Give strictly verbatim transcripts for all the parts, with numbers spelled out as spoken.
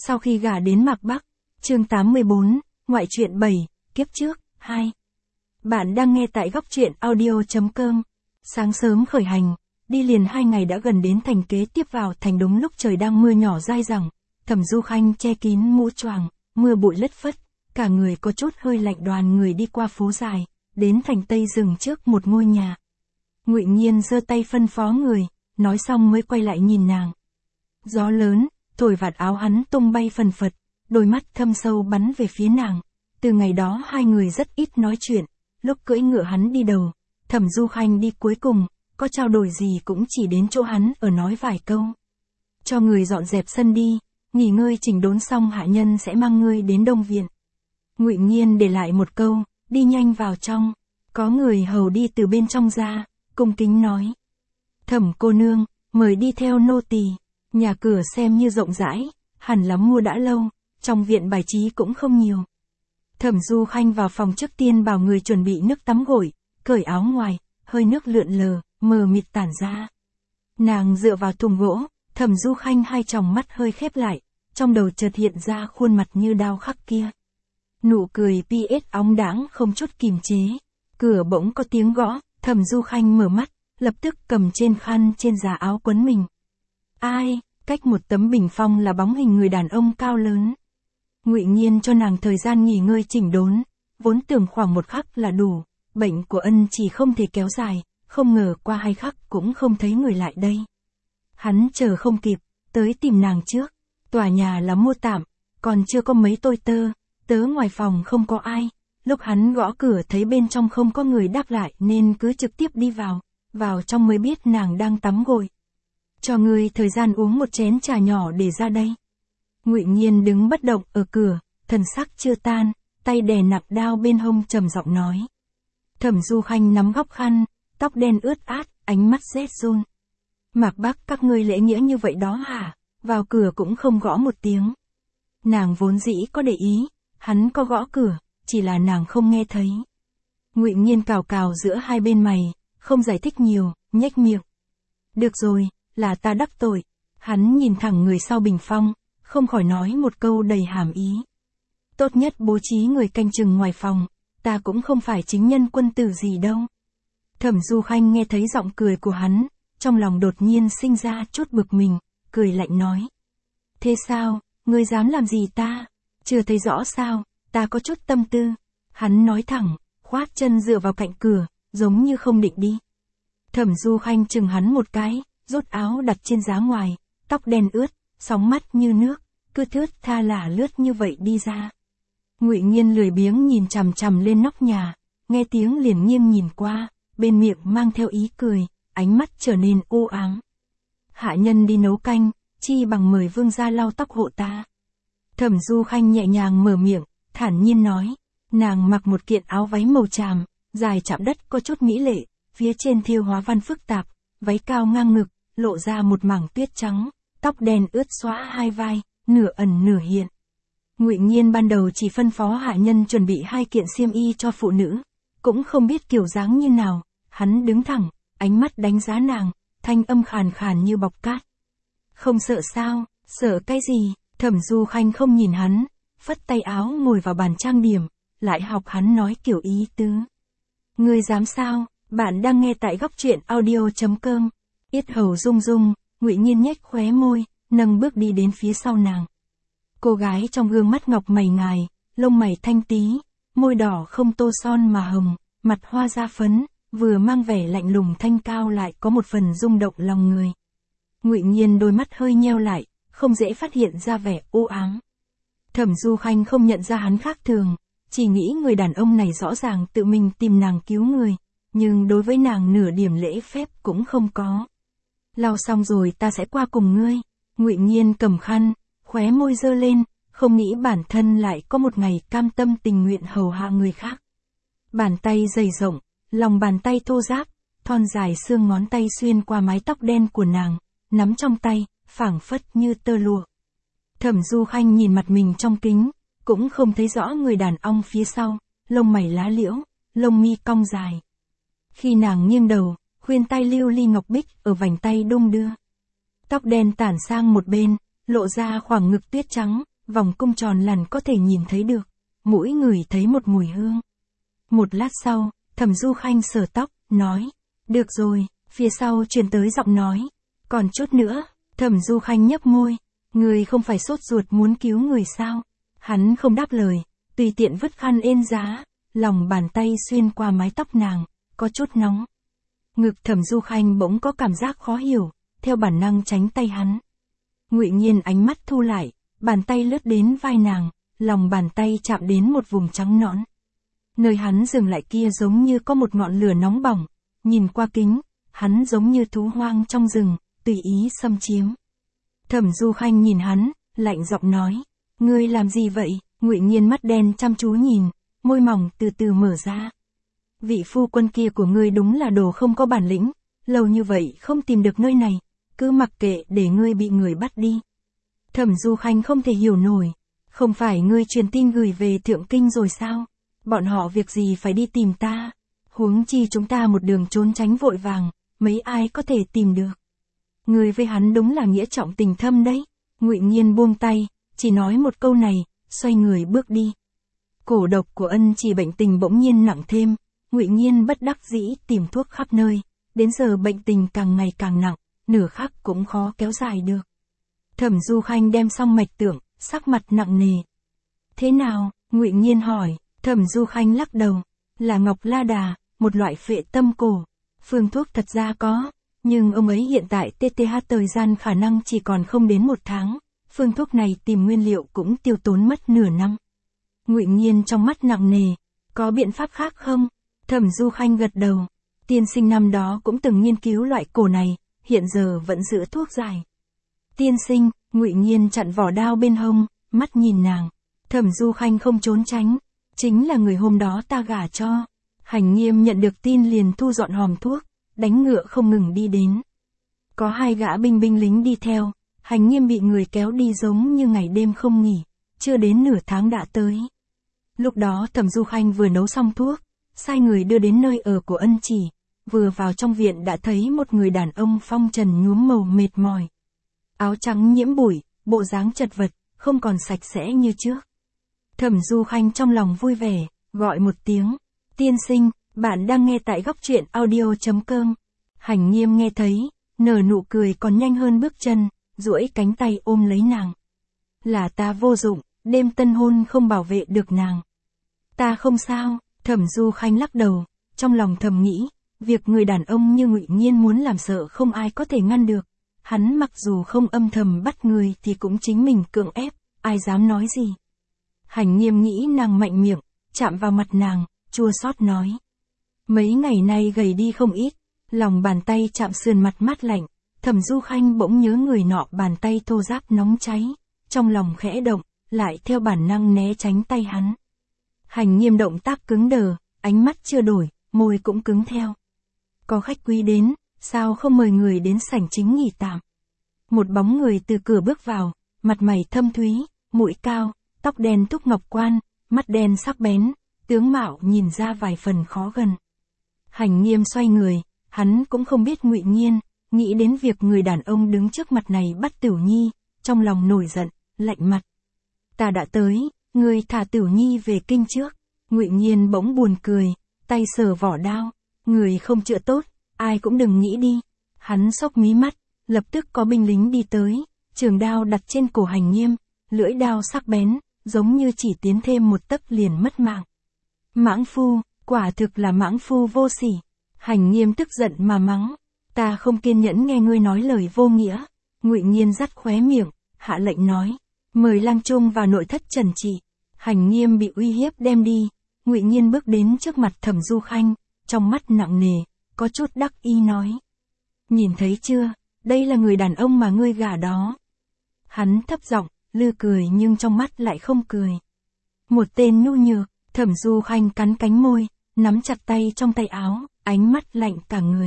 Sau khi gả đến Mạc Bắc, chương tám mươi bốn, ngoại truyện bảy, kiếp trước, hai. Bạn đang nghe tại góc truyện audio.com. Sáng sớm khởi hành, đi liền hai ngày đã gần đến thành kế tiếp vào thành đúng lúc trời đang mưa nhỏ dai dẳng. Thẩm Du Khanh che kín mũ choàng, mưa bụi lất phất, cả người có chút hơi lạnh đoàn người đi qua phố dài, đến thành Tây dừng trước một ngôi nhà. Ngụy Nhiên giơ tay phân phó người, nói xong mới quay lại nhìn nàng. Gió lớn, thổi vạt áo hắn tung bay phần phật, đôi mắt thâm sâu bắn về phía nàng. Từ ngày đó hai người rất ít nói chuyện, lúc cưỡi ngựa hắn đi đầu, Thẩm Du Khanh đi cuối cùng, có trao đổi gì cũng chỉ đến chỗ hắn ở nói vài câu. Cho người dọn dẹp sân đi, nghỉ ngơi chỉnh đốn xong hạ nhân sẽ mang ngươi đến Đông Viện. Ngụy Nhiên để lại một câu, đi nhanh vào trong, có người hầu đi từ bên trong ra, cung kính nói. Thẩm cô nương, mời đi theo nô tỳ. Nhà cửa xem như rộng rãi, hẳn là mua đã lâu, trong viện bài trí cũng không nhiều. Thẩm Du Khanh vào phòng trước tiên bảo người chuẩn bị nước tắm gội, cởi áo ngoài, hơi nước lượn lờ, mờ mịt tản ra. Nàng dựa vào thùng gỗ, Thẩm Du Khanh hai tròng mắt hơi khép lại, trong đầu chợt hiện ra khuôn mặt như đao khắc kia. Nụ cười pi ết óng đãng không chút kìm chế. Cửa bỗng có tiếng gõ, Thẩm Du Khanh mở mắt, lập tức cầm trên khăn trên giá áo quấn mình. Ai? Cách một tấm bình phong là bóng hình người đàn ông cao lớn. Ngụy Nhiên cho nàng thời gian nghỉ ngơi chỉnh đốn, vốn tưởng khoảng một khắc là đủ, bệnh của ân chỉ không thể kéo dài, không ngờ qua hai khắc cũng không thấy người lại đây. Hắn chờ không kịp, tới tìm nàng trước, tòa nhà là mua tạm, còn chưa có mấy tôi tơ, tớ ngoài phòng không có ai, lúc hắn gõ cửa thấy bên trong không có người đáp lại nên cứ trực tiếp đi vào, vào trong mới biết nàng đang tắm gội. Cho ngươi thời gian uống một chén trà nhỏ để ra đây. Ngụy Nhiên đứng bất động ở cửa, thần sắc chưa tan, tay đè nặng đao bên hông trầm giọng nói. Thẩm Du Khanh nắm góc khăn, tóc đen ướt át, ánh mắt rét run. Mạc Bắc các ngươi lễ nghĩa như vậy đó hả? Vào cửa cũng không gõ một tiếng. Nàng vốn dĩ có để ý, hắn có gõ cửa, chỉ là nàng không nghe thấy. Ngụy Nhiên cào cào giữa hai bên mày, không giải thích nhiều, nhếch miệng. Được rồi, là ta đắc tội. Hắn nhìn thẳng người sau bình phong, không khỏi nói một câu đầy hàm ý. Tốt nhất bố trí người canh chừng ngoài phòng, ta cũng không phải chính nhân quân tử gì đâu. Thẩm Du Khanh nghe thấy giọng cười của hắn, trong lòng đột nhiên sinh ra chút bực mình, cười lạnh nói. Thế sao, ngươi dám làm gì ta? Chưa thấy rõ sao, ta có chút tâm tư. Hắn nói thẳng, khoát chân dựa vào cạnh cửa, giống như không định đi. Thẩm Du Khanh chừng hắn một cái, rút áo đặt trên giá ngoài, tóc đen ướt, sóng mắt như nước, cứ thướt tha lả lướt như vậy đi ra. Ngụy Nhiên lười biếng nhìn chằm chằm lên nóc nhà, nghe tiếng liền nghiêng nhìn qua, bên miệng mang theo ý cười, ánh mắt trở nên u ám. Hạ nhân đi nấu canh, chi bằng mời vương gia lau tóc hộ ta. Thẩm Du Khanh nhẹ nhàng mở miệng, thản nhiên nói. Nàng mặc một kiện áo váy màu tràm, dài chạm đất có chút mỹ lệ, phía trên thêu hóa văn phức tạp, váy cao ngang ngực, lộ ra một mảng tuyết trắng, tóc đen ướt xõa hai vai, nửa ẩn nửa hiện. Ngụy Nhiên ban đầu chỉ phân phó hạ nhân chuẩn bị hai kiện xiêm y cho phụ nữ, cũng không biết kiểu dáng như nào, hắn đứng thẳng, ánh mắt đánh giá nàng, thanh âm khàn khàn như bọc cát. Không sợ sao, sợ cái gì? Thẩm Du Khanh không nhìn hắn, phất tay áo ngồi vào bàn trang điểm, lại học hắn nói kiểu ý tứ. Ngươi dám sao? Bạn đang nghe tại góc truyện audio.com. Yết hầu rung rung, Ngụy Nhiên nhếch khóe môi, nâng bước đi đến phía sau nàng. Cô gái trong gương mắt ngọc mày ngài, lông mày thanh tí, môi đỏ không tô son mà hồng, mặt hoa da phấn, vừa mang vẻ lạnh lùng thanh cao lại có một phần rung động lòng người. Ngụy Nhiên đôi mắt hơi nheo lại, không dễ phát hiện ra vẻ u ám. Thẩm Du Khanh không nhận ra hắn khác thường, chỉ nghĩ người đàn ông này rõ ràng tự mình tìm nàng cứu người, nhưng đối với nàng nửa điểm lễ phép cũng không có. Lau xong rồi ta sẽ qua cùng ngươi. Ngụy Nhiên cầm khăn, khóe môi dơ lên, không nghĩ bản thân lại có một ngày cam tâm tình nguyện hầu hạ người khác. Bàn tay dày rộng, lòng bàn tay thô ráp, thon dài xương ngón tay xuyên qua mái tóc đen của nàng, nắm trong tay, phảng phất như tơ lụa. Thẩm Du Khanh nhìn mặt mình trong kính, cũng không thấy rõ người đàn ông phía sau, lông mày lá liễu, lông mi cong dài. Khi nàng nghiêng đầu, khuyên tai lưu ly ngọc bích ở vành tay đung đưa. Tóc đen tản sang một bên, lộ ra khoảng ngực tuyết trắng, vòng cung tròn lằn có thể nhìn thấy được, mũi ngửi thấy một mùi hương. Một lát sau, Thẩm Du Khanh sờ tóc, nói, được rồi, phía sau truyền tới giọng nói, còn chút nữa. Thẩm Du Khanh nhấp môi, người không phải sốt ruột muốn cứu người sao? Hắn không đáp lời, tùy tiện vứt khăn ên giá, lòng bàn tay xuyên qua mái tóc nàng, có chút nóng. Ngực Thẩm Du Khanh bỗng có cảm giác khó hiểu, theo bản năng tránh tay hắn. Ngụy Nhiên ánh mắt thu lại, bàn tay lướt đến vai nàng, lòng bàn tay chạm đến một vùng trắng nõn. Nơi hắn dừng lại kia giống như có một ngọn lửa nóng bỏng, nhìn qua kính, hắn giống như thú hoang trong rừng, tùy ý xâm chiếm. Thẩm Du Khanh nhìn hắn, lạnh giọng nói, ngươi làm gì vậy? Ngụy Nhiên mắt đen chăm chú nhìn, môi mỏng từ từ mở ra. Vị phu quân kia của ngươi đúng là đồ không có bản lĩnh, lâu như vậy không tìm được nơi này, cứ mặc kệ để ngươi bị người bắt đi. Thẩm Du Khanh không thể hiểu nổi, không phải ngươi truyền tin gửi về Thượng Kinh rồi sao? Bọn họ việc gì phải đi tìm ta? Huống chi chúng ta một đường trốn tránh vội vàng, mấy ai có thể tìm được? Ngươi với hắn đúng là nghĩa trọng tình thâm đấy. Ngụy Nhiên buông tay, chỉ nói một câu này, xoay người bước đi. Cổ độc của Ân Chỉ bệnh tình bỗng nhiên nặng thêm, Ngụy Nhiên bất đắc dĩ tìm thuốc khắp nơi, đến giờ bệnh tình càng ngày càng nặng, nửa khắc cũng khó kéo dài được. Thẩm Du Khanh đem xong mạch tưởng, sắc mặt nặng nề. Thế nào? Ngụy Nhiên hỏi. Thẩm Du Khanh lắc đầu, là Ngọc La Đà, một loại phệ tâm cổ. Phương thuốc thật ra có, nhưng ông ấy hiện tại tê tê hát thời gian khả năng chỉ còn không đến một tháng, phương thuốc này tìm nguyên liệu cũng tiêu tốn mất nửa năm. Ngụy Nhiên trong mắt nặng nề, có biện pháp khác không? Thẩm Du Khanh gật đầu, tiên sinh năm đó cũng từng nghiên cứu loại cổ này, hiện giờ vẫn giữ thuốc giải. Tiên sinh, Ngụy Nhiên chặn vỏ đao bên hông, mắt nhìn nàng. Thẩm Du Khanh không trốn tránh, chính là người hôm đó ta gả cho. Hành Nghiêm nhận được tin liền thu dọn hòm thuốc, đánh ngựa không ngừng đi đến. Có hai gã binh binh lính đi theo, Hành Nghiêm bị người kéo đi giống như ngày đêm không nghỉ, chưa đến nửa tháng đã tới. Lúc đó Thẩm Du Khanh vừa nấu xong thuốc, sai người đưa đến nơi ở của Ân Chỉ, vừa vào trong viện đã thấy một người đàn ông phong trần nhuốm màu mệt mỏi. Áo trắng nhiễm bụi, bộ dáng chật vật, không còn sạch sẽ như trước. Thẩm Du Khanh trong lòng vui vẻ, gọi một tiếng, tiên sinh, bạn đang nghe tại góc truyện audio chấm com. Hành Nghiêm nghe thấy, nở nụ cười còn nhanh hơn bước chân, duỗi cánh tay ôm lấy nàng. Là ta vô dụng, đêm tân hôn không bảo vệ được nàng. Ta không sao. Thẩm Du Khanh lắc đầu, trong lòng thầm nghĩ, việc người đàn ông như Ngụy Nhiên muốn làm sợ không ai có thể ngăn được. Hắn mặc dù không âm thầm bắt người thì cũng chính mình cưỡng ép, ai dám nói gì. Hành Nghiêm nghĩ nàng mạnh miệng, chạm vào mặt nàng, chua xót nói. Mấy ngày nay gầy đi không ít, lòng bàn tay chạm sườn mặt mát lạnh, Thẩm Du Khanh bỗng nhớ người nọ bàn tay thô ráp nóng cháy, trong lòng khẽ động, lại theo bản năng né tránh tay hắn. Hành Nghiêm động tác cứng đờ, ánh mắt chưa đổi, môi cũng cứng theo. Có khách quý đến, sao không mời người đến sảnh chính nghỉ tạm? Một bóng người từ cửa bước vào, mặt mày thâm thúy, mũi cao, tóc đen túc ngọc quan, mắt đen sắc bén, tướng mạo nhìn ra vài phần khó gần. Hành Nghiêm xoay người, hắn cũng không biết Ngụy Nhiên, nghĩ đến việc người đàn ông đứng trước mặt này bắt Tiểu Nhi, trong lòng nổi giận, lạnh mặt. Ta đã tới, ngươi thả Tiểu Nhi về kinh trước. Ngụy Nhiên bỗng buồn cười, tay sờ vỏ đao, người không chữa tốt, ai cũng đừng nghĩ đi. Hắn xốc mí mắt, lập tức có binh lính đi tới, trường đao đặt trên cổ Hành Nghiêm, lưỡi đao sắc bén, giống như chỉ tiến thêm một tấc liền mất mạng. Mãng phu, quả thực là mãng phu vô sỉ. Hành Nghiêm tức giận mà mắng, ta không kiên nhẫn nghe ngươi nói lời vô nghĩa. Ngụy Nhiên dắt khóe miệng, hạ lệnh nói, mời lang trung vào nội thất trần trị. Hành Nghiêm bị uy hiếp đem đi, Ngụy Nhiên bước đến trước mặt Thẩm Du Khanh, trong mắt nặng nề, có chút đắc ý nói. Nhìn thấy chưa, đây là người đàn ông mà ngươi gả đó. Hắn thấp giọng, lư cười nhưng trong mắt lại không cười. Một tên nhu nhược. Thẩm Du Khanh cắn cánh môi, nắm chặt tay trong tay áo, ánh mắt lạnh cả người.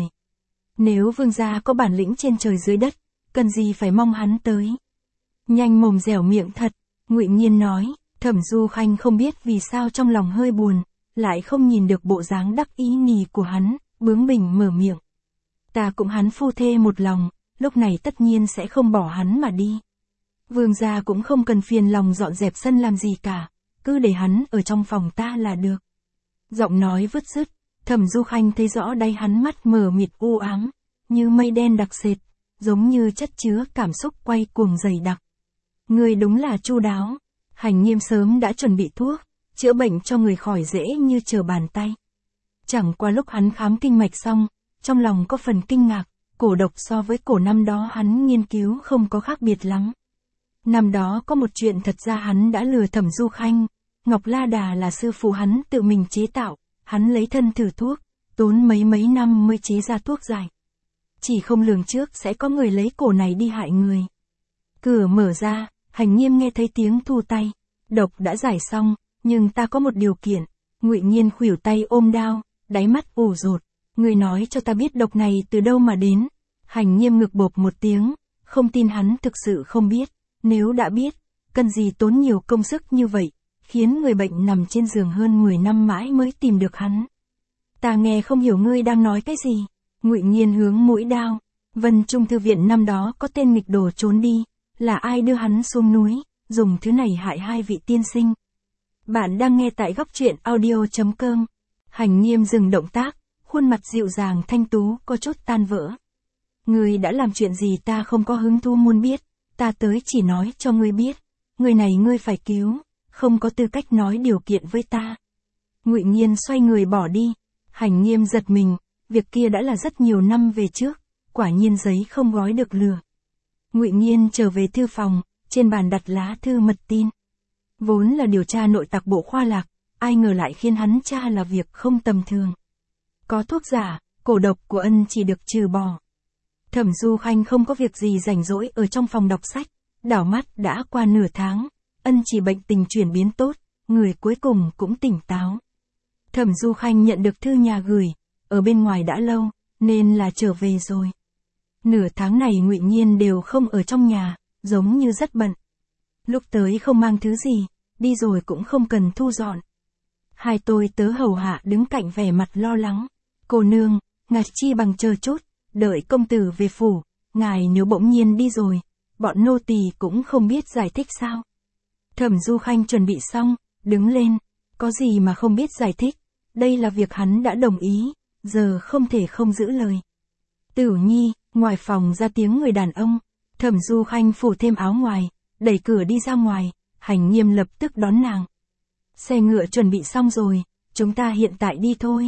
Nếu vương gia có bản lĩnh trên trời dưới đất, cần gì phải mong hắn tới. Nhanh mồm dẻo miệng thật, Ngụy Nhiên nói. Thẩm Du Khanh không biết vì sao trong lòng hơi buồn, lại không nhìn được bộ dáng đắc ý nhì của hắn, bướng bỉnh mở miệng. Ta cũng hắn phu thê một lòng, lúc này tất nhiên sẽ không bỏ hắn mà đi. Vương gia cũng không cần phiền lòng dọn dẹp sân làm gì cả, cứ để hắn ở trong phòng ta là được. Giọng nói vứt dứt, Thẩm Du Khanh thấy rõ đáy hắn mắt mờ mịt u ám, như mây đen đặc sệt, giống như chất chứa cảm xúc quay cuồng dày đặc. Người đúng là chu đáo, Hành Nghiêm sớm đã chuẩn bị thuốc, chữa bệnh cho người khỏi dễ như trở bàn tay. Chẳng qua lúc hắn khám kinh mạch xong, trong lòng có phần kinh ngạc, cổ độc so với cổ năm đó hắn nghiên cứu không có khác biệt lắm. Năm đó có một chuyện thật ra hắn đã lừa Thẩm Du Khanh, Ngọc La Đà là sư phụ hắn tự mình chế tạo, hắn lấy thân thử thuốc, tốn mấy mấy năm mới chế ra thuốc giải. Chỉ không lường trước sẽ có người lấy cổ này đi hại người. Cửa mở ra, Hành Nghiêm nghe thấy tiếng thu tay, độc đã giải xong, nhưng ta có một điều kiện. Ngụy Nhiên khuỷu tay ôm đao, đáy mắt ủ rột, người nói cho ta biết độc này từ đâu mà đến. Hành Nghiêm ngực bộp một tiếng, không tin hắn thực sự không biết, nếu đã biết, cần gì tốn nhiều công sức như vậy, khiến người bệnh nằm trên giường hơn mười năm mãi mới tìm được hắn. Ta nghe không hiểu ngươi đang nói cái gì. Ngụy Nhiên hướng mũi đao, Vân Trung thư viện năm đó có tên nghịch đồ trốn đi, là ai đưa hắn xuống núi, dùng thứ này hại hai vị tiên sinh. Bạn đang nghe tại góc truyện audio chấm com. Hành Nghiêm dừng động tác, khuôn mặt dịu dàng thanh tú có chút tan vỡ. Ngươi đã làm chuyện gì ta không có hứng thú muốn biết, ta tới chỉ nói cho ngươi biết, người này ngươi phải cứu, không có tư cách nói điều kiện với ta. Ngụy Nhiên xoay người bỏ đi, Hành Nghiêm giật mình, việc kia đã là rất nhiều năm về trước, quả nhiên giấy không gói được lửa. Ngụy Nhiên trở về thư phòng, trên bàn đặt lá thư mật tin. Vốn là điều tra nội tặc bộ Khoa Lạc, ai ngờ lại khiến hắn tra là việc không tầm thường. Có thuốc giả, cổ độc của ân chỉ được trừ bỏ. Thẩm Du Khanh không có việc gì rảnh rỗi ở trong phòng đọc sách, đảo mắt đã qua nửa tháng, ân chỉ bệnh tình chuyển biến tốt, người cuối cùng cũng tỉnh táo. Thẩm Du Khanh nhận được thư nhà gửi, ở bên ngoài đã lâu, nên là trở về rồi. Nửa tháng này Ngụy Nhiên đều không ở trong nhà, giống như rất bận. Lúc tới không mang thứ gì, đi rồi cũng không cần thu dọn. Hai tôi tớ hầu hạ đứng cạnh vẻ mặt lo lắng. Cô nương, ngài chi bằng chờ chút, đợi công tử về phủ, ngài nếu bỗng nhiên đi rồi, bọn nô tỳ cũng không biết giải thích sao. Thẩm Du Khanh chuẩn bị xong, đứng lên, có gì mà không biết giải thích, đây là việc hắn đã đồng ý, giờ không thể không giữ lời. Tửu Nhi, ngoài phòng ra tiếng người đàn ông, Thẩm Du Khanh phủ thêm áo ngoài, đẩy cửa đi ra ngoài, Hành Nghiêm lập tức đón nàng. Xe ngựa chuẩn bị xong rồi, chúng ta hiện tại đi thôi.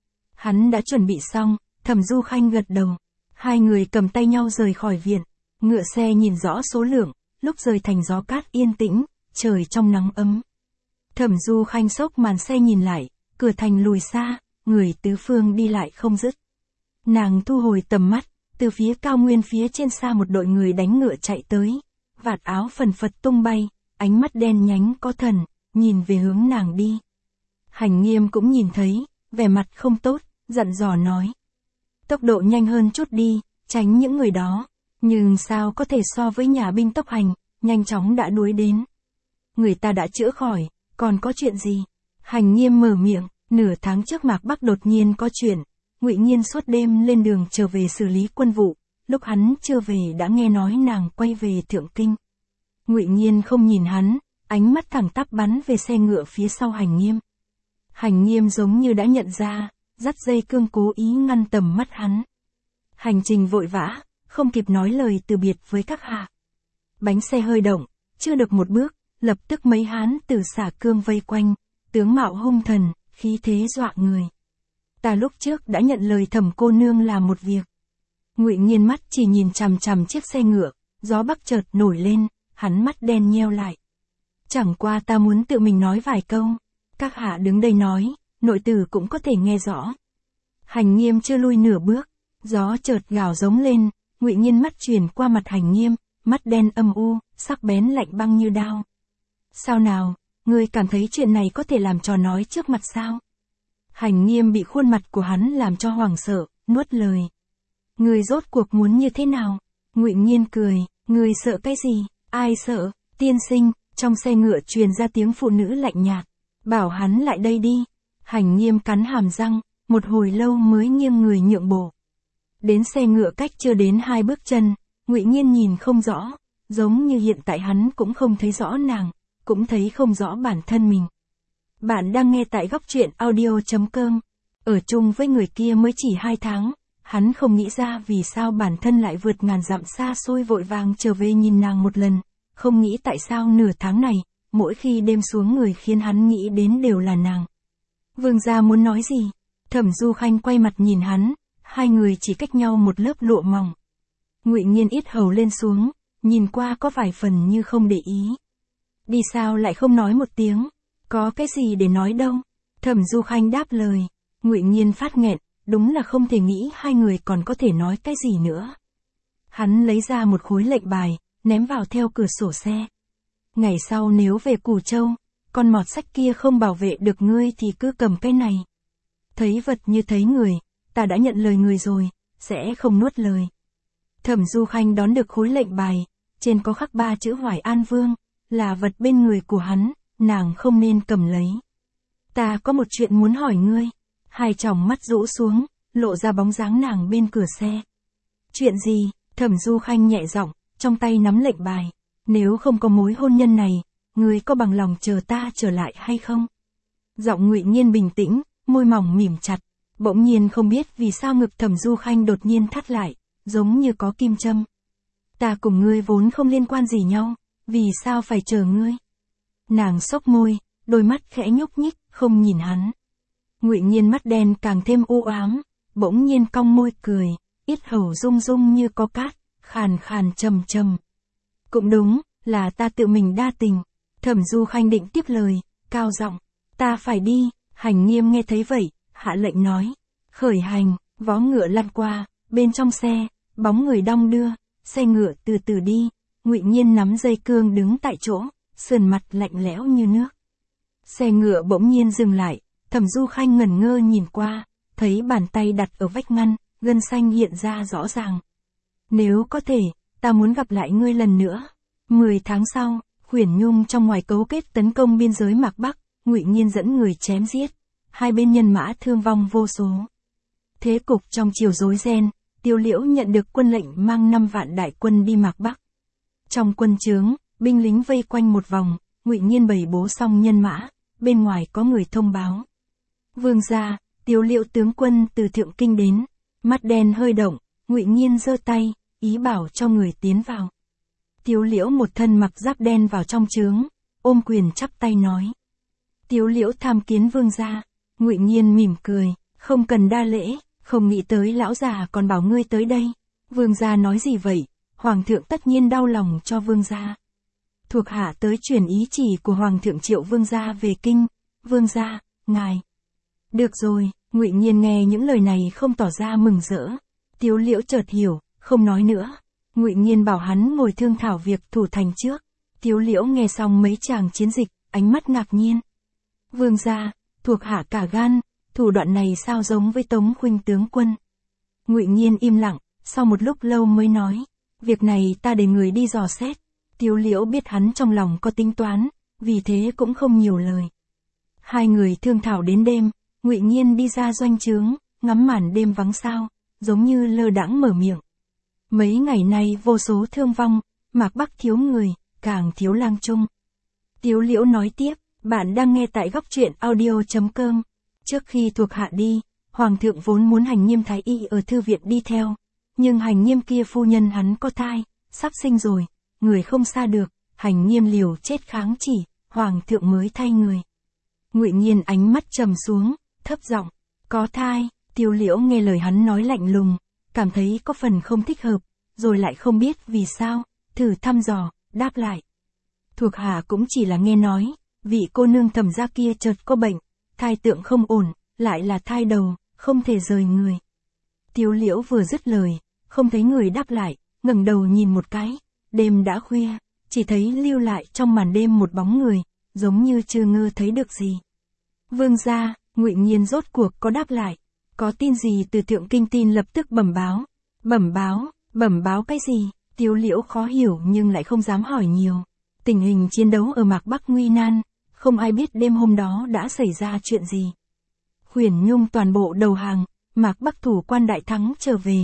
Hắn đã chuẩn bị xong, Thẩm Du Khanh gật đầu. Hai người cầm tay nhau rời khỏi viện, ngựa xe nhìn rõ số lượng, lúc rời thành gió cát yên tĩnh, trời trong nắng ấm. Thẩm Du Khanh xốc màn xe nhìn lại, cửa thành lùi xa, người tứ phương đi lại không dứt. Nàng thu hồi tầm mắt, từ phía cao nguyên phía trên xa một đội người đánh ngựa chạy tới, vạt áo phần phật tung bay, ánh mắt đen nhánh có thần, nhìn về hướng nàng đi. Hành Nghiêm cũng nhìn thấy, vẻ mặt không tốt, dặn dò nói. Tốc độ nhanh hơn chút đi, tránh những người đó, nhưng sao có thể so với nhà binh tốc hành, nhanh chóng đã đuổi đến. Người ta đã chữa khỏi, còn có chuyện gì? Hành Nghiêm mở miệng, nửa tháng trước Mạc Bắc đột nhiên có chuyện, Ngụy Nhiên suốt đêm lên đường trở về xử lý quân vụ, lúc hắn chưa về đã nghe nói nàng quay về Thượng Kinh. Ngụy Nhiên không nhìn hắn, ánh mắt thẳng tắp bắn về xe ngựa phía sau Hành Nghiêm. Hành Nghiêm giống như đã nhận ra, dắt dây cương cố ý ngăn tầm mắt hắn. Hành trình vội vã, không kịp nói lời từ biệt với các hạ. Bánh xe hơi động, chưa được một bước, lập tức mấy hán từ xả cương vây quanh, tướng mạo hung thần, khí thế dọa người. Ta lúc trước đã nhận lời Thẩm cô nương làm một việc. Ngụy Nhiên mắt chỉ nhìn chằm chằm chiếc xe ngựa, gió bắc chợt nổi lên, hắn mắt đen nheo lại. Chẳng qua ta muốn tự mình nói vài câu, các hạ đứng đây nói, nội tử cũng có thể nghe rõ. Hành Nghiêm chưa lui nửa bước, gió chợt gào giống lên, Ngụy Nhiên mắt chuyển qua mặt Hành Nghiêm, mắt đen âm u, sắc bén lạnh băng như đao. Sao nào, ngươi cảm thấy chuyện này có thể làm trò nói trước mặt sao? Hành Nghiêm bị khuôn mặt của hắn làm cho hoảng sợ, nuốt lời. Ngươi rốt cuộc muốn như thế nào? Ngụy Nhiên cười, ngươi sợ cái gì? Ai sợ? Tiên sinh, trong xe ngựa truyền ra tiếng phụ nữ lạnh nhạt. Bảo hắn lại đây đi. Hành Nghiêm cắn hàm răng, một hồi lâu mới nghiêng người nhượng bộ. Đến xe ngựa cách chưa đến hai bước chân, Ngụy Nhiên nhìn không rõ, giống như hiện tại hắn cũng không thấy rõ nàng, cũng thấy không rõ bản thân mình. Bạn đang nghe tại góc truyện audio chấm com. Ở chung với người kia mới chỉ hai tháng, hắn không nghĩ ra vì sao bản thân lại vượt ngàn dặm xa xôi vội vàng trở về nhìn nàng một lần, không nghĩ tại sao nửa tháng này, mỗi khi đêm xuống người khiến hắn nghĩ đến đều là nàng. Vương gia muốn nói gì? Thẩm Du Khanh quay mặt nhìn hắn, hai người chỉ cách nhau một lớp lụa mỏng. Ngụy Nghiên yết hầu lên xuống, nhìn qua có vài phần như không để ý. Đi sao lại không nói một tiếng, có cái gì để nói đâu. Thẩm Du Khanh đáp lời, Ngụy Nghiên phát nghẹn, đúng là không thể nghĩ hai người còn có thể nói cái gì nữa. Hắn lấy ra một khối lệnh bài, ném vào theo cửa sổ xe. Ngày sau nếu về Củ Châu, con mọt sách kia không bảo vệ được ngươi thì cứ cầm cái này. Thấy vật như thấy người, ta đã nhận lời người rồi, sẽ không nuốt lời. Thẩm Du Khanh đón được khối lệnh bài, trên có khắc ba chữ Hoài An Vương, là vật bên người của hắn, nàng không nên cầm lấy. Ta có một chuyện muốn hỏi ngươi. Hai tròng mắt rũ xuống, lộ ra bóng dáng nàng bên cửa xe. Chuyện gì? Thẩm Du Khanh nhẹ giọng, trong tay nắm lệnh bài. Nếu không có mối hôn nhân này, ngươi có bằng lòng chờ ta trở lại hay không? Giọng Ngụy Nghiên bình tĩnh, môi mỏng mỉm chặt. Bỗng nhiên không biết vì sao ngực Thẩm Du Khanh đột nhiên thắt lại, giống như có kim châm. Ta cùng ngươi vốn không liên quan gì nhau, vì sao phải chờ ngươi? Nàng xốc môi, đôi mắt khẽ nhúc nhích, không nhìn hắn. Ngụy Nghiên mắt đen càng thêm u ám, bỗng nhiên cong môi cười, yết hầu rung rung như có cát, khàn khàn trầm trầm. Cũng đúng, là ta tự mình đa tình. Thẩm Du Khanh định tiếp lời, cao giọng, ta phải đi. Hành Nghiêm nghe thấy vậy, hạ lệnh nói, khởi hành. Vó ngựa lăn qua, bên trong xe, bóng người đong đưa, xe ngựa từ từ đi. Ngụy Nghiên nắm dây cương đứng tại chỗ, sườn mặt lạnh lẽo như nước. Xe ngựa bỗng nhiên dừng lại. Thẩm Du Khanh ngẩn ngơ nhìn qua, thấy bàn tay đặt ở vách ngăn, gân xanh hiện ra rõ ràng. Nếu có thể, ta muốn gặp lại ngươi lần nữa. Mười tháng sau, Huyền Nhung trong ngoài cấu kết tấn công biên giới Mạc Bắc, Ngụy Nghiên dẫn người chém giết. Hai bên nhân mã thương vong vô số. Thế cục trong chiều rối ren, Tiêu Liễu nhận được quân lệnh mang năm vạn đại quân đi Mạc Bắc. Trong quân trướng, binh lính vây quanh một vòng, Ngụy Nghiên bày bố xong nhân mã, bên ngoài có người thông báo. Vương gia, Tiêu Liễu tướng quân từ Thượng Kinh đến. Mắt đen hơi động, Ngụy Nghiên giơ tay, ý bảo cho người tiến vào. Tiêu Liễu một thân mặc giáp đen vào trong trướng, ôm quyền chắp tay nói. Tiêu Liễu tham kiến vương gia. Ngụy Nghiên mỉm cười, không cần đa lễ, không nghĩ tới lão già còn bảo ngươi tới đây. Vương gia nói gì vậy? Hoàng thượng tất nhiên đau lòng cho vương gia. Thuộc hạ tới truyền ý chỉ của Hoàng thượng triệu vương gia về kinh. Vương gia, ngài. Được rồi, Ngụy Nghiên nghe những lời này không tỏ ra mừng rỡ. Tiêu Liễu chợt hiểu, không nói nữa. Ngụy Nghiên bảo hắn ngồi thương thảo việc thủ thành trước. Tiêu Liễu nghe xong mấy tràng chiến dịch, ánh mắt ngạc nhiên. Vương gia, thuộc hạ cả gan, thủ đoạn này sao giống với Tống Khuynh tướng quân? Ngụy Nghiên im lặng, sau một lúc lâu mới nói, việc này ta để người đi dò xét. Tiêu Liễu biết hắn trong lòng có tính toán, vì thế cũng không nhiều lời. Hai người thương thảo đến đêm, Ngụy Nghiên đi ra doanh trướng, ngắm màn đêm vắng sao, giống như lơ đãng mở miệng. Mấy ngày nay vô số thương vong, Mạc Bắc thiếu người, càng thiếu lang trung. Tiêu Liễu nói tiếp, bạn đang nghe tại góc truyện audio chấm com. Trước khi thuộc hạ đi, Hoàng thượng vốn muốn Hành Nghiêm thái y ở thư viện đi theo, nhưng Hành Nghiêm kia phu nhân hắn có thai, sắp sinh rồi, người không xa được, Hành Nghiêm liều chết kháng chỉ, Hoàng thượng mới thay người. Ngụy Nghiên ánh mắt trầm xuống, thấp giọng, có thai. Tiêu Liễu nghe lời hắn nói lạnh lùng, cảm thấy có phần không thích hợp, rồi lại không biết vì sao, thử thăm dò, đáp lại. Thuộc hạ cũng chỉ là nghe nói, vị cô nương Thẩm gia kia chợt có bệnh, thai tượng không ổn, lại là thai đầu, không thể rời người. Tiêu Liễu vừa dứt lời, không thấy người đáp lại, ngẩng đầu nhìn một cái, đêm đã khuya, chỉ thấy lưu lại trong màn đêm một bóng người, giống như chưa ngơ thấy được gì. Vương gia, Ngụy Nghiên rốt cuộc có đáp lại, có tin gì từ Thượng Kinh tin lập tức bẩm báo. Bẩm báo, bẩm báo cái gì? Tiêu Liễu khó hiểu nhưng lại không dám hỏi nhiều. Tình hình chiến đấu ở Mạc Bắc nguy nan, không ai biết đêm hôm đó đã xảy ra chuyện gì. Huyền Nhung toàn bộ đầu hàng, Mạc Bắc thủ quan đại thắng trở về,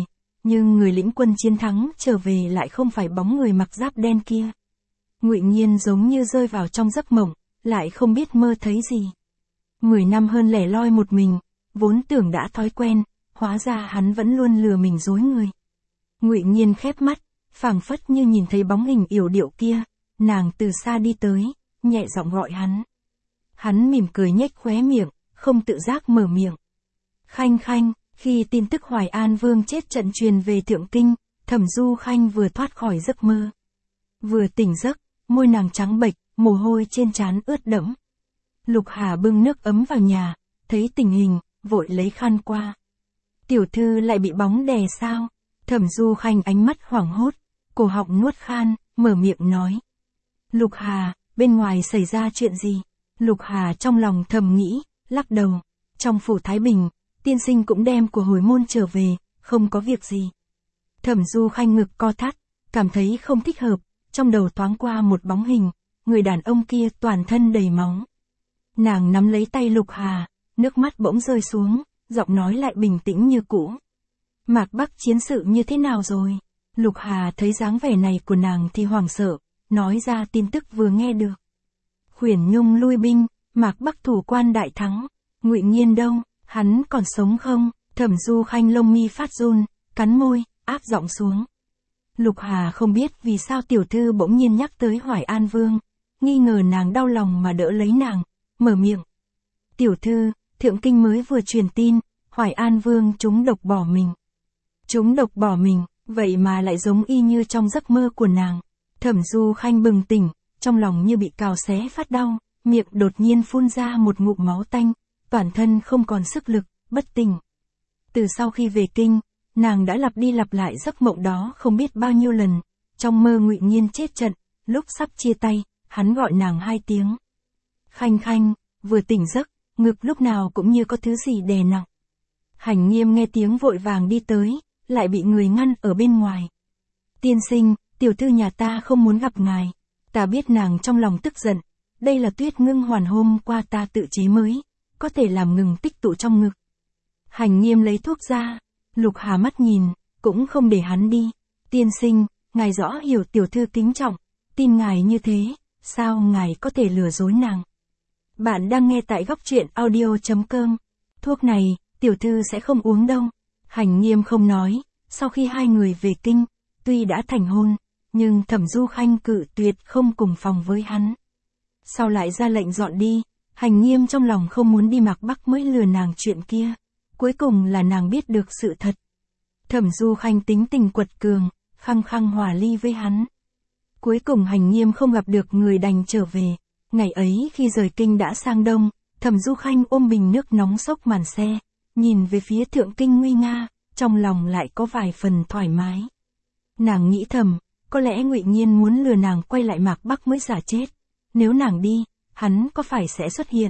nhưng người lĩnh quân chiến thắng trở về lại không phải bóng người mặc giáp đen kia. Ngụy Nghiên giống như rơi vào trong giấc mộng, lại không biết mơ thấy gì. Mười năm hơn lẻ loi một mình, vốn tưởng đã thói quen, hóa ra hắn vẫn luôn lừa mình dối người. Ngụy Nghiên khép mắt, phảng phất như nhìn thấy bóng hình yểu điệu kia, nàng từ xa đi tới, nhẹ giọng gọi hắn. Hắn mỉm cười nhếch khóe miệng, không tự giác mở miệng. Khanh Khanh, khi tin tức Hoài An Vương chết trận truyền về Thượng Kinh, Thẩm Du Khanh vừa thoát khỏi giấc mơ. Vừa tỉnh giấc, môi nàng trắng bệch, mồ hôi trên trán ướt đẫm. Lục Hà bưng nước ấm vào nhà, thấy tình hình, vội lấy khăn qua. Tiểu thư lại bị bóng đè sao? Thẩm Du Khanh ánh mắt hoảng hốt, cổ họng nuốt khan, mở miệng nói. Lục Hà, bên ngoài xảy ra chuyện gì? Lục Hà trong lòng thầm nghĩ, lắc đầu. Trong phủ Thái Bình, tiên sinh cũng đem của hồi môn trở về, không có việc gì. Thẩm Du Khanh ngực co thắt, cảm thấy không thích hợp, trong đầu thoáng qua một bóng hình, người đàn ông kia toàn thân đầy máu. Nàng nắm lấy tay Lục Hà, nước mắt bỗng rơi xuống, giọng nói lại bình tĩnh như cũ. Mạc Bắc chiến sự như thế nào rồi? Lục Hà thấy dáng vẻ này của nàng thì hoảng sợ, nói ra tin tức vừa nghe được. Khuyển Nhung lui binh, Mạc Bắc thủ quan đại thắng. Ngụy Nghiên đâu, hắn còn sống không? Thẩm Du Khanh lông mi phát run, cắn môi, áp giọng xuống. Lục Hà không biết vì sao tiểu thư bỗng nhiên nhắc tới Hoài An Vương, nghi ngờ nàng đau lòng mà đỡ lấy nàng, mở miệng. Tiểu thư, Thượng Kinh mới vừa truyền tin, Hoài An Vương trúng độc bỏ mình. Trúng độc bỏ mình, vậy mà lại giống y như trong giấc mơ của nàng. Thẩm Du Khanh bừng tỉnh, trong lòng như bị cào xé phát đau, miệng đột nhiên phun ra một ngụm máu tanh, toàn thân không còn sức lực, bất tỉnh. Từ sau khi về kinh, nàng đã lặp đi lặp lại giấc mộng đó không biết bao nhiêu lần. Trong mơ Ngụy Nghiên chết trận, lúc sắp chia tay, hắn gọi nàng hai tiếng. Khanh Khanh, vừa tỉnh giấc, ngực lúc nào cũng như có thứ gì đè nặng. Hành Nghiêm nghe tiếng vội vàng đi tới, lại bị người ngăn ở bên ngoài. Tiên sinh, tiểu thư nhà ta không muốn gặp ngài. Ta biết nàng trong lòng tức giận, đây là tuyết ngưng hoàn hôm qua ta tự chế mới, có thể làm ngừng tích tụ trong ngực. Hành Nghiêm lấy thuốc ra, Lục Hà mắt nhìn, cũng không để hắn đi. Tiên sinh, ngài rõ hiểu tiểu thư kính trọng, tin ngài như thế, sao ngài có thể lừa dối nàng? Bạn đang nghe tại góc truyện audio chấm com. Thuốc này, tiểu thư sẽ không uống đâu. Hành Nghiêm không nói, sau khi hai người về kinh, tuy đã thành hôn, nhưng Thẩm Du Khanh cự tuyệt không cùng phòng với hắn. Sau lại ra lệnh dọn đi, Hành Nghiêm trong lòng không muốn đi Mạc Bắc mới lừa nàng chuyện kia. Cuối cùng là nàng biết được sự thật. Thẩm Du Khanh tính tình quật cường, khăng khăng hòa ly với hắn. Cuối cùng Hành Nghiêm không gặp được người đành trở về. Ngày ấy khi rời kinh đã sang đông, Thẩm Du Khanh ôm bình nước nóng xốc màn xe, nhìn về phía Thượng Kinh nguy nga, trong lòng lại có vài phần thoải mái. Nàng nghĩ thầm, có lẽ Ngụy Nghiên muốn lừa nàng quay lại Mạc Bắc mới giả chết. Nếu nàng đi, hắn có phải sẽ xuất hiện?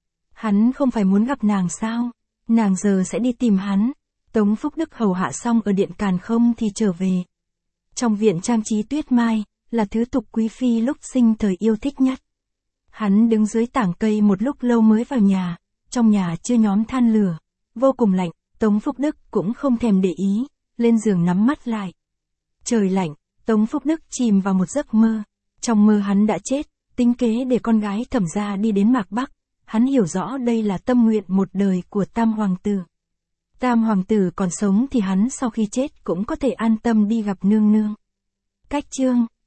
Hắn không phải muốn gặp nàng sao? Nàng giờ sẽ đi tìm hắn. Tống Phúc Đức hầu hạ xong ở điện Càn Không thì trở về. Trong viện trang trí tuyết mai, là thứ tục quý phi lúc sinh thời yêu thích nhất. Hắn đứng dưới tảng cây một lúc lâu mới vào nhà, trong nhà chưa nhóm than lửa, vô cùng lạnh, Tống Phúc Đức cũng không thèm để ý, lên giường nắm mắt lại. Trời lạnh, Tống Phúc Đức chìm vào một giấc mơ. Trong mơ hắn đã chết, tính kế để con gái Thẩm gia đi đến Mạc Bắc. Hắn hiểu rõ đây là tâm nguyện một đời của Tam Hoàng tử. Tam Hoàng tử còn sống thì hắn sau khi chết cũng có thể an tâm đi gặp nương nương. Cách chương